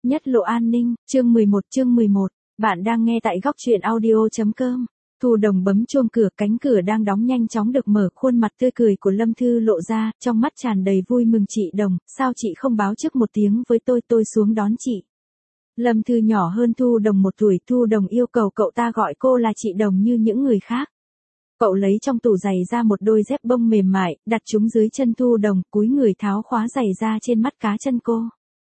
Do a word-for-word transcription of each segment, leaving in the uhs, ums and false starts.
Nhất lộ an ninh, chương mười một chương mười một, bạn đang nghe tại góc truyện audio.com. Thu Đồng bấm chuông cửa, cánh cửa đang đóng nhanh chóng được mở, khuôn mặt tươi cười của Lâm Thư lộ ra, trong mắt tràn đầy vui mừng. Chị Đồng, sao chị không báo trước một tiếng với tôi, tôi xuống đón chị. Lâm Thư nhỏ hơn Thu Đồng một tuổi, Thu Đồng yêu cầu cậu ta gọi cô là chị Đồng như những người khác. Cậu lấy trong tủ giày ra một đôi dép bông mềm mại, đặt chúng dưới chân Thu Đồng, cúi người tháo khóa giày ra trên mắt cá chân cô.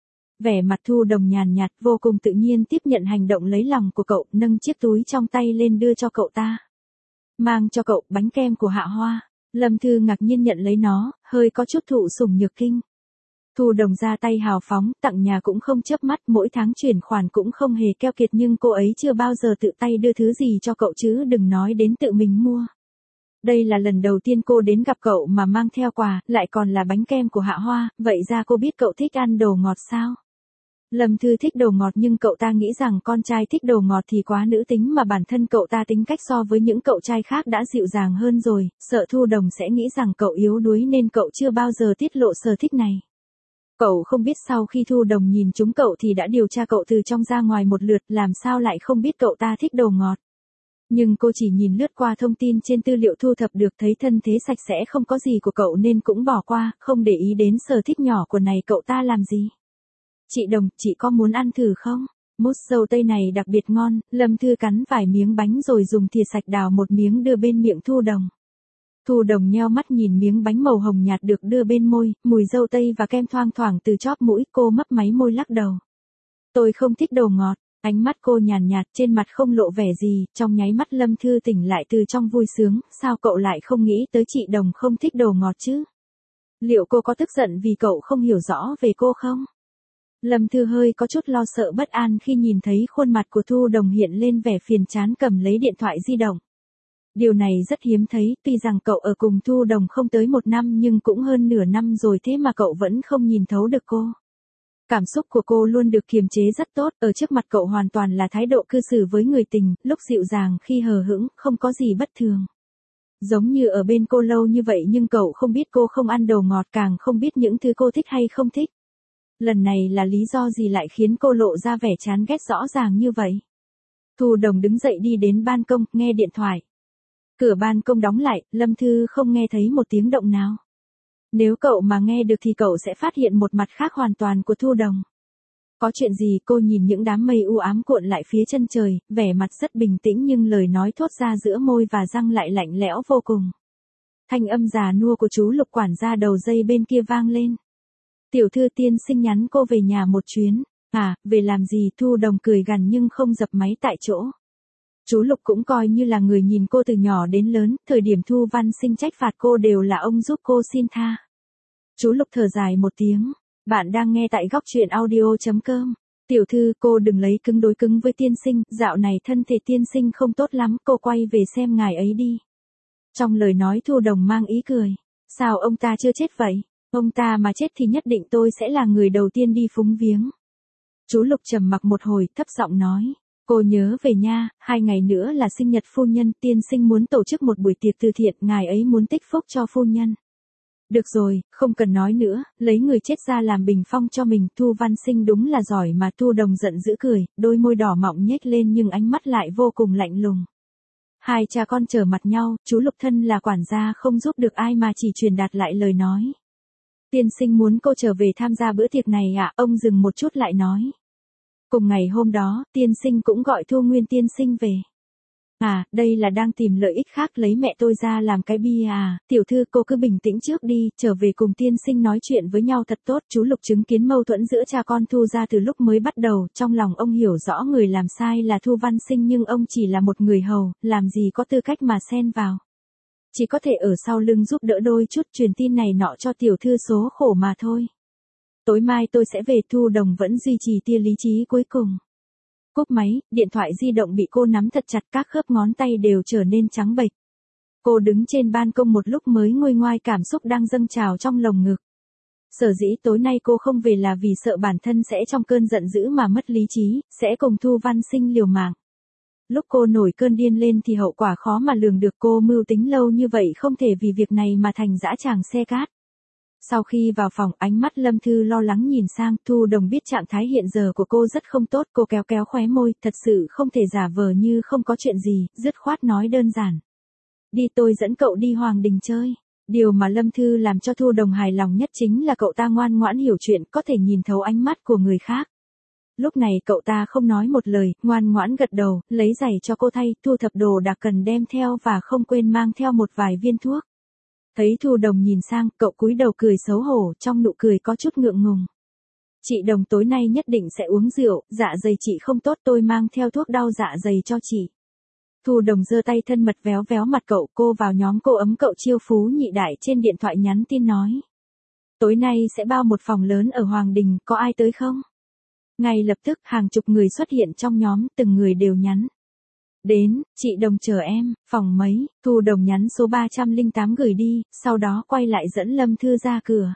Vẻ mặt Thu Đồng nhàn nhạt, vô cùng tự nhiên tiếp nhận hành động lấy lòng của cậu, nâng chiếc túi trong tay lên đưa cho cậu ta. Mang cho cậu bánh kem của Hạ Hoa. Lâm Thư ngạc nhiên nhận lấy nó, hơi có chút thụ sủng nhược kinh. Thu Đồng ra tay hào phóng, tặng nhà cũng không chớp mắt, mỗi tháng chuyển khoản cũng không hề keo kiệt, nhưng cô ấy chưa bao giờ tự tay đưa thứ gì cho cậu chứ đừng nói đến tự mình mua. Đây là lần đầu tiên cô đến gặp cậu mà mang theo quà, lại còn là bánh kem của Hạ Hoa, vậy ra cô biết cậu thích ăn đồ ngọt sao? Lâm Thư thích đồ ngọt nhưng cậu ta nghĩ rằng con trai thích đồ ngọt thì quá nữ tính, mà bản thân cậu ta tính cách so với những cậu trai khác đã dịu dàng hơn rồi, sợ Thu Đồng sẽ nghĩ rằng cậu yếu đuối nên cậu chưa bao giờ tiết lộ sở thích này. Cậu không biết sau khi Thu Đồng nhìn trúng cậu thì đã điều tra cậu từ trong ra ngoài một lượt, làm sao lại không biết cậu ta thích đồ ngọt. Nhưng cô chỉ nhìn lướt qua thông tin trên tư liệu thu thập được, thấy thân thế sạch sẽ không có gì của cậu nên cũng bỏ qua, không để ý đến sở thích nhỏ của này cậu ta làm gì. Chị Đồng, chị có muốn ăn thử không? Mousse dâu tây này đặc biệt ngon. Lâm Thư cắn vài miếng bánh rồi dùng thìa sạch đào một miếng đưa bên miệng Thu Đồng. Thu Đồng nheo mắt nhìn miếng bánh màu hồng nhạt được đưa bên môi, mùi dâu tây và kem thoang thoảng từ chóp mũi, cô mấp máy môi lắc đầu. Tôi không thích đồ ngọt. Ánh mắt cô nhàn nhạt, trên mặt không lộ vẻ gì, trong nháy mắt Lâm Thư tỉnh lại từ trong vui sướng, sao cậu lại không nghĩ tới chị Đồng không thích đồ ngọt chứ? Liệu cô có tức giận vì cậu không hiểu rõ về cô không? Lâm Thư hơi có chút lo sợ bất an khi nhìn thấy khuôn mặt của Thu Đồng hiện lên vẻ phiền chán, cầm lấy điện thoại di động. Điều này rất hiếm thấy, tuy rằng cậu ở cùng Thu Đồng không tới một năm nhưng cũng hơn nửa năm rồi, thế mà cậu vẫn không nhìn thấu được cô. Cảm xúc của cô luôn được kiềm chế rất tốt, ở trước mặt cậu hoàn toàn là thái độ cư xử với người tình, lúc dịu dàng khi hờ hững, không có gì bất thường. Giống như ở bên cô lâu như vậy nhưng cậu không biết cô không ăn đồ ngọt, càng không biết những thứ cô thích hay không thích. Lần này là lý do gì lại khiến cô lộ ra vẻ chán ghét rõ ràng như vậy? Thu Đồng đứng dậy đi đến ban công, nghe điện thoại. Cửa ban công đóng lại, Lâm Thư không nghe thấy một tiếng động nào. Nếu cậu mà nghe được thì cậu sẽ phát hiện một mặt khác hoàn toàn của Thu Đồng. Có chuyện gì? Cô nhìn những đám mây u ám cuộn lại phía chân trời, vẻ mặt rất bình tĩnh nhưng lời nói thốt ra giữa môi và răng lại lạnh lẽo vô cùng. Thanh âm già nua của chú Lục quản gia đầu dây bên kia vang lên. Tiểu thư tiên sinh nhắn cô về nhà một chuyến. À, về làm gì? Thu Đồng cười gằn nhưng không dập máy tại chỗ. Chú Lục cũng coi như là người nhìn cô từ nhỏ đến lớn, thời điểm Thu Văn Sinh trách phạt cô đều là ông giúp cô xin tha. Chú Lục thở dài một tiếng, bạn đang nghe tại góc truyện audio.com. Tiểu thư, cô đừng lấy cứng đối cứng với tiên sinh, dạo này thân thể tiên sinh không tốt lắm, cô quay về xem ngài ấy đi. Trong lời nói Thu Đồng mang ý cười, sao ông ta chưa chết vậy? Ông ta mà chết thì nhất định tôi sẽ là người đầu tiên đi phúng viếng. Chú Lục trầm mặc một hồi, thấp giọng nói. Cô nhớ về nha, hai ngày nữa là sinh nhật phu nhân, tiên sinh muốn tổ chức một buổi tiệc từ thiện, ngài ấy muốn tích phúc cho phu nhân. Được rồi, không cần nói nữa, lấy người chết ra làm bình phong cho mình. Thu Văn Sinh đúng là giỏi mà. Thu Đồng giận dữ cười, đôi môi đỏ mọng nhếch lên nhưng ánh mắt lại vô cùng lạnh lùng. Hai cha con trở mặt nhau, chú Lục thân là quản gia không giúp được ai mà chỉ truyền đạt lại lời nói. Tiên sinh muốn cô trở về tham gia bữa tiệc này ạ? À? Ông dừng một chút lại nói. Cùng ngày hôm đó, tiên sinh cũng gọi Thu Nguyên tiên sinh về. À, đây là đang tìm lợi ích khác, lấy mẹ tôi ra làm cái bia à? Tiểu thư, cô cứ bình tĩnh trước đi, trở về cùng tiên sinh nói chuyện với nhau thật tốt. Chú Lục chứng kiến mâu thuẫn giữa cha con Thu ra từ lúc mới bắt đầu, trong lòng ông hiểu rõ người làm sai là Thu Văn Sinh nhưng ông chỉ là một người hầu, làm gì có tư cách mà xen vào. Chỉ có thể ở sau lưng giúp đỡ đôi chút, truyền tin này nọ cho tiểu thư số khổ mà thôi. Tối mai tôi sẽ về. Thu Đồng vẫn duy trì tia lý trí cuối cùng. Cúp máy, điện thoại di động bị cô nắm thật chặt, các khớp ngón tay đều trở nên trắng bệch. Cô đứng trên ban công một lúc mới nguôi ngoai cảm xúc đang dâng trào trong lồng ngực. Sở dĩ tối nay cô không về là vì sợ bản thân sẽ trong cơn giận dữ mà mất lý trí, sẽ cùng Thu Văn Sinh liều mạng. Lúc cô nổi cơn điên lên thì hậu quả khó mà lường được. Cô mưu tính lâu như vậy không thể vì việc này mà thành dã tràng xe cát. Sau khi vào phòng, ánh mắt Lâm Thư lo lắng nhìn sang, Thu Đồng biết trạng thái hiện giờ của cô rất không tốt, cô kéo kéo khóe môi, thật sự không thể giả vờ như không có chuyện gì, dứt khoát nói đơn giản. Đi, tôi dẫn cậu đi Hoàng Đình chơi. Điều mà Lâm Thư làm cho Thu Đồng hài lòng nhất chính là cậu ta ngoan ngoãn hiểu chuyện, có thể nhìn thấu ánh mắt của người khác. Lúc này cậu ta không nói một lời, ngoan ngoãn gật đầu, lấy giày cho cô thay, thu thập đồ đạc cần đem theo và không quên mang theo một vài viên thuốc. Thấy Thu Đồng nhìn sang, cậu cúi đầu cười xấu hổ, trong nụ cười có chút ngượng ngùng. Chị Đồng tối nay nhất định sẽ uống rượu, dạ dày chị không tốt, tôi mang theo thuốc đau dạ dày cho chị. Thu Đồng giơ tay thân mật véo véo mặt cậu, cô vào nhóm cô ấm cậu Chiêu Phú Nhị Đại trên điện thoại nhắn tin nói. Tối nay sẽ bao một phòng lớn ở Hoàng Đình, có ai tới không? Ngay lập tức hàng chục người xuất hiện trong nhóm, từng người đều nhắn. Đến, chị Đồng chờ em, phòng mấy, Thu Đồng nhắn số ba trăm lẻ tám gửi đi, sau đó quay lại dẫn Lâm Thư ra cửa.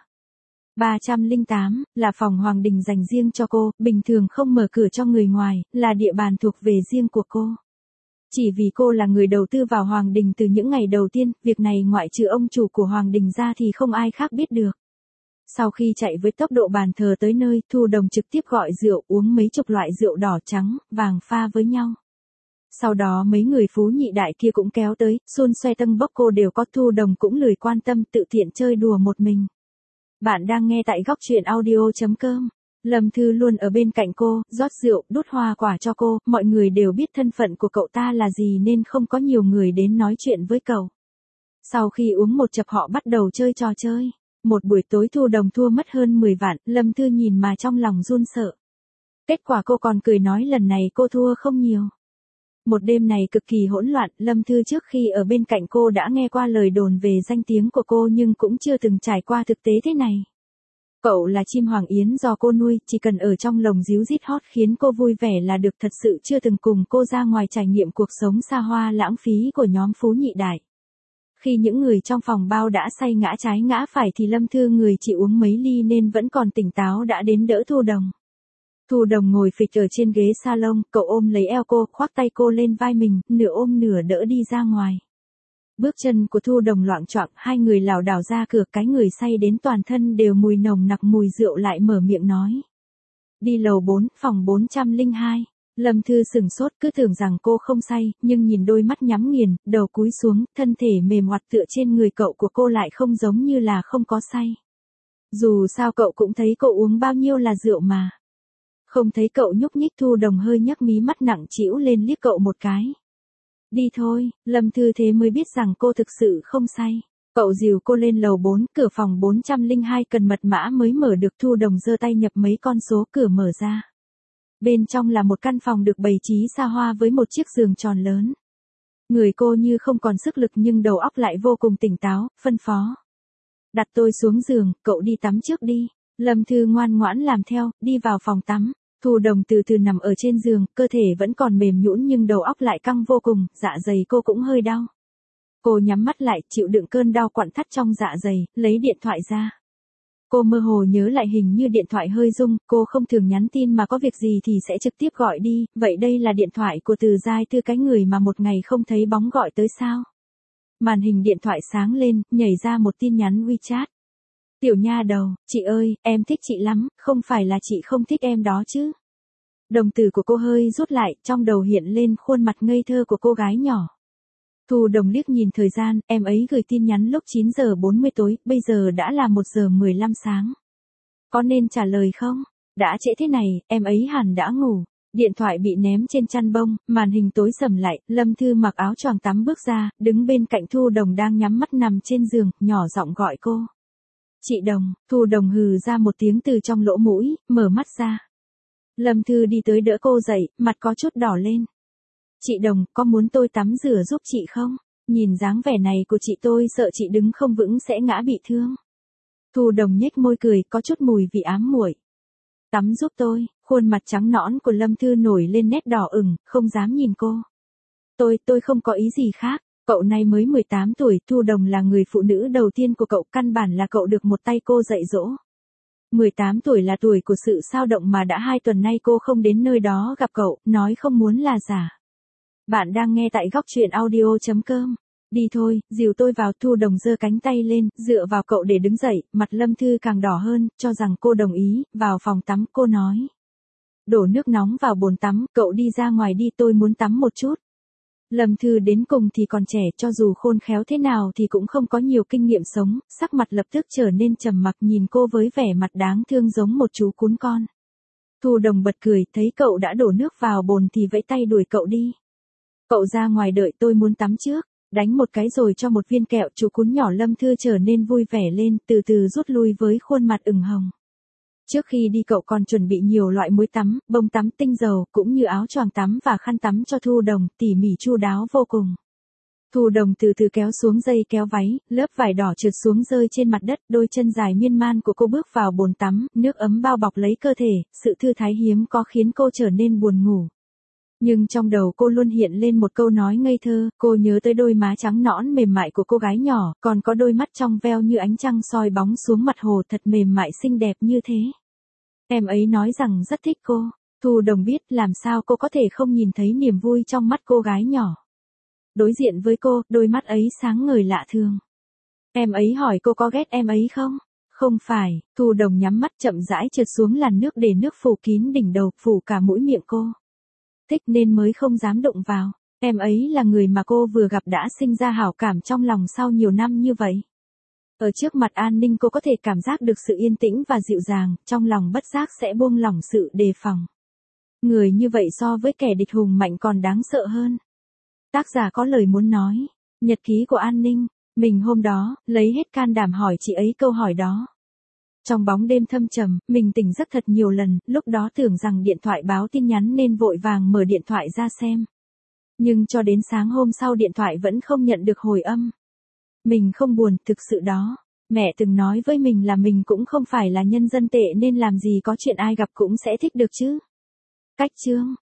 ba trăm lẻ tám, là phòng Hoàng Đình dành riêng cho cô, bình thường không mở cửa cho người ngoài, là địa bàn thuộc về riêng của cô. Chỉ vì cô là người đầu tư vào Hoàng Đình từ những ngày đầu tiên, việc này ngoại trừ ông chủ của Hoàng Đình ra thì không ai khác biết được. Sau khi chạy với tốc độ bàn thờ tới nơi, Thu Đồng trực tiếp gọi rượu, uống mấy chục loại rượu đỏ trắng, vàng pha với nhau. Sau đó mấy người Phú Nhị Đại kia cũng kéo tới, xôn xoe tâng bốc cô đều có, Thu Đồng cũng lười quan tâm, tự tiện chơi đùa một mình. Bạn đang nghe tại góc truyện audio chấm com. Lâm Thư luôn ở bên cạnh cô, rót rượu, đút hoa quả cho cô, mọi người đều biết thân phận của cậu ta là gì nên không có nhiều người đến nói chuyện với cậu. Sau khi uống một chập họ bắt đầu chơi trò chơi. Một buổi tối Thu Đồng thua mất hơn mười vạn, Lâm Thư nhìn mà trong lòng run sợ. Kết quả cô còn cười nói lần này cô thua không nhiều. Một đêm này cực kỳ hỗn loạn, Lâm Thư trước khi ở bên cạnh cô đã nghe qua lời đồn về danh tiếng của cô nhưng cũng chưa từng trải qua thực tế thế này. Cậu là chim hoàng yến do cô nuôi, chỉ cần ở trong lồng ríu rít hót khiến cô vui vẻ là được, thật sự chưa từng cùng cô ra ngoài trải nghiệm cuộc sống xa hoa lãng phí của nhóm Phú Nhị Đại. Khi những người trong phòng bao đã say ngã trái ngã phải thì Lâm Thư người chỉ uống mấy ly nên vẫn còn tỉnh táo đã đến đỡ Thu Đồng. Thu Đồng ngồi phịch ở trên ghế salon, cậu ôm lấy eo cô, khoác tay cô lên vai mình, nửa ôm nửa đỡ đi ra ngoài. Bước chân của Thu Đồng loạng choạng, hai người lảo đảo ra cửa, cái người say đến toàn thân đều mùi nồng nặc mùi rượu lại mở miệng nói. Đi lầu bốn, phòng bốn trăm lẻ hai. Lâm Thư sừng sốt, cứ tưởng rằng cô không say, nhưng nhìn đôi mắt nhắm nghiền, đầu cúi xuống, thân thể mềm oặt tựa trên người cậu của cô lại không giống như là không có say. Dù sao cậu cũng thấy cô uống bao nhiêu là rượu mà. Không thấy cậu nhúc nhích, Thu Đồng hơi nhấc mí mắt nặng trĩu lên liếc cậu một cái. Đi thôi, Lâm Thư thế mới biết rằng cô thực sự không say. Cậu dìu cô lên lầu bốn, cửa phòng bốn trăm lẻ hai cần mật mã mới mở được, Thu Đồng giơ tay nhập mấy con số, cửa mở ra. Bên trong là một căn phòng được bày trí xa hoa với một chiếc giường tròn lớn. Người cô như không còn sức lực nhưng đầu óc lại vô cùng tỉnh táo, phân phó. Đặt tôi xuống giường, cậu đi tắm trước đi. Lâm Thư ngoan ngoãn làm theo, đi vào phòng tắm. Thu Đồng từ từ nằm ở trên giường, cơ thể vẫn còn mềm nhũn nhưng đầu óc lại căng vô cùng, dạ dày cô cũng hơi đau. Cô nhắm mắt lại, chịu đựng cơn đau quặn thắt trong dạ dày, lấy điện thoại ra. Cô mơ hồ nhớ lại hình như điện thoại hơi rung, cô không thường nhắn tin mà có việc gì thì sẽ trực tiếp gọi đi, vậy đây là điện thoại của Từ Giai Thư, cái người mà một ngày không thấy bóng gọi tới sao. Màn hình điện thoại sáng lên, nhảy ra một tin nhắn WeChat. Tiểu nha đầu, chị ơi, em thích chị lắm, không phải là chị không thích em đó chứ. Đồng tử của cô hơi rút lại, trong đầu hiện lên khuôn mặt ngây thơ của cô gái nhỏ. Thu Đồng liếc nhìn thời gian, em ấy gửi tin nhắn lúc chín giờ bốn mươi tối, bây giờ đã là một giờ mười lăm sáng. Có nên trả lời không? Đã trễ thế này, em ấy hẳn đã ngủ. Điện thoại bị ném trên chăn bông, màn hình tối sầm lại, Lâm Thư mặc áo choàng tắm bước ra, đứng bên cạnh Thu Đồng đang nhắm mắt nằm trên giường, nhỏ giọng gọi cô. Chị Đồng, Thu Đồng hừ ra một tiếng từ trong lỗ mũi, mở mắt ra. Lâm Thư đi tới đỡ cô dậy, mặt có chút đỏ lên. Chị Đồng, có muốn tôi tắm rửa giúp chị không? Nhìn dáng vẻ này của chị tôi sợ chị đứng không vững sẽ ngã bị thương. Thu Đồng nhếch môi cười, có chút mùi vị ám muội. Tắm giúp tôi, khuôn mặt trắng nõn của Lâm Thư nổi lên nét đỏ ửng, không dám nhìn cô. Tôi, tôi không có ý gì khác. Cậu này mới mười tám tuổi, Thu Đồng là người phụ nữ đầu tiên của cậu, căn bản là cậu được một tay cô dạy dỗ. mười tám tuổi là tuổi của sự sao động mà đã hai tuần nay cô không đến nơi đó gặp cậu, nói không muốn là giả. Bạn đang nghe tại góc truyện audio chấm com. Đi thôi, dìu tôi vào. Thu Đồng giơ cánh tay lên, dựa vào cậu để đứng dậy, mặt Lâm Thư càng đỏ hơn, cho rằng cô đồng ý, vào phòng tắm cô nói. Đổ nước nóng vào bồn tắm, cậu đi ra ngoài đi, tôi muốn tắm một chút. Lâm Thư đến cùng thì còn trẻ, cho dù khôn khéo thế nào thì cũng không có nhiều kinh nghiệm sống, sắc mặt lập tức trở nên trầm mặc nhìn cô với vẻ mặt đáng thương giống một chú cún con. Thu Đồng bật cười, thấy cậu đã đổ nước vào bồn thì vẫy tay đuổi cậu đi. Cậu ra ngoài đợi, tôi muốn tắm trước. Đánh một cái rồi cho một viên kẹo, chú cún nhỏ Lâm Thư trở nên vui vẻ lên, từ từ rút lui với khuôn mặt ửng hồng. Trước khi đi cậu còn chuẩn bị nhiều loại muối tắm, bông tắm, tinh dầu, cũng như áo choàng tắm và khăn tắm cho Thu Đồng, tỉ mỉ chu đáo vô cùng. Thu Đồng từ từ kéo xuống dây kéo váy, lớp vải đỏ trượt xuống rơi trên mặt đất, đôi chân dài miên man của cô bước vào bồn tắm, nước ấm bao bọc lấy cơ thể, sự thư thái hiếm có khiến cô trở nên buồn ngủ. Nhưng trong đầu cô luôn hiện lên một câu nói ngây thơ, cô nhớ tới đôi má trắng nõn mềm mại của cô gái nhỏ, còn có đôi mắt trong veo như ánh trăng soi bóng xuống mặt hồ thật mềm mại xinh đẹp như thế. Em ấy nói rằng rất thích cô. Thu Đồng biết làm sao cô có thể không nhìn thấy niềm vui trong mắt cô gái nhỏ. Đối diện với cô, đôi mắt ấy sáng ngời lạ thường. Em ấy hỏi cô có ghét em ấy không? Không phải. Thu Đồng nhắm mắt chậm rãi trượt xuống làn nước để nước phủ kín đỉnh đầu, phủ cả mũi miệng cô. Thích nên mới không dám đụng vào. Em ấy là người mà cô vừa gặp đã sinh ra hảo cảm trong lòng sau nhiều năm như vậy. Ở trước mặt An Ninh cô có thể cảm giác được sự yên tĩnh và dịu dàng, trong lòng bất giác sẽ buông lỏng sự đề phòng. Người như vậy so với kẻ địch hùng mạnh còn đáng sợ hơn. Tác giả có lời muốn nói. Nhật ký của An Ninh. Mình hôm đó, lấy hết can đảm hỏi chị ấy câu hỏi đó. Trong bóng đêm thâm trầm, mình tỉnh giấc thật nhiều lần, lúc đó tưởng rằng điện thoại báo tin nhắn nên vội vàng mở điện thoại ra xem. Nhưng cho đến sáng hôm sau điện thoại vẫn không nhận được hồi âm. Mình không buồn, thực sự đó. Mẹ từng nói với mình là mình cũng không phải là nhân dân tệ nên làm gì có chuyện ai gặp cũng sẽ thích được chứ. Cách chương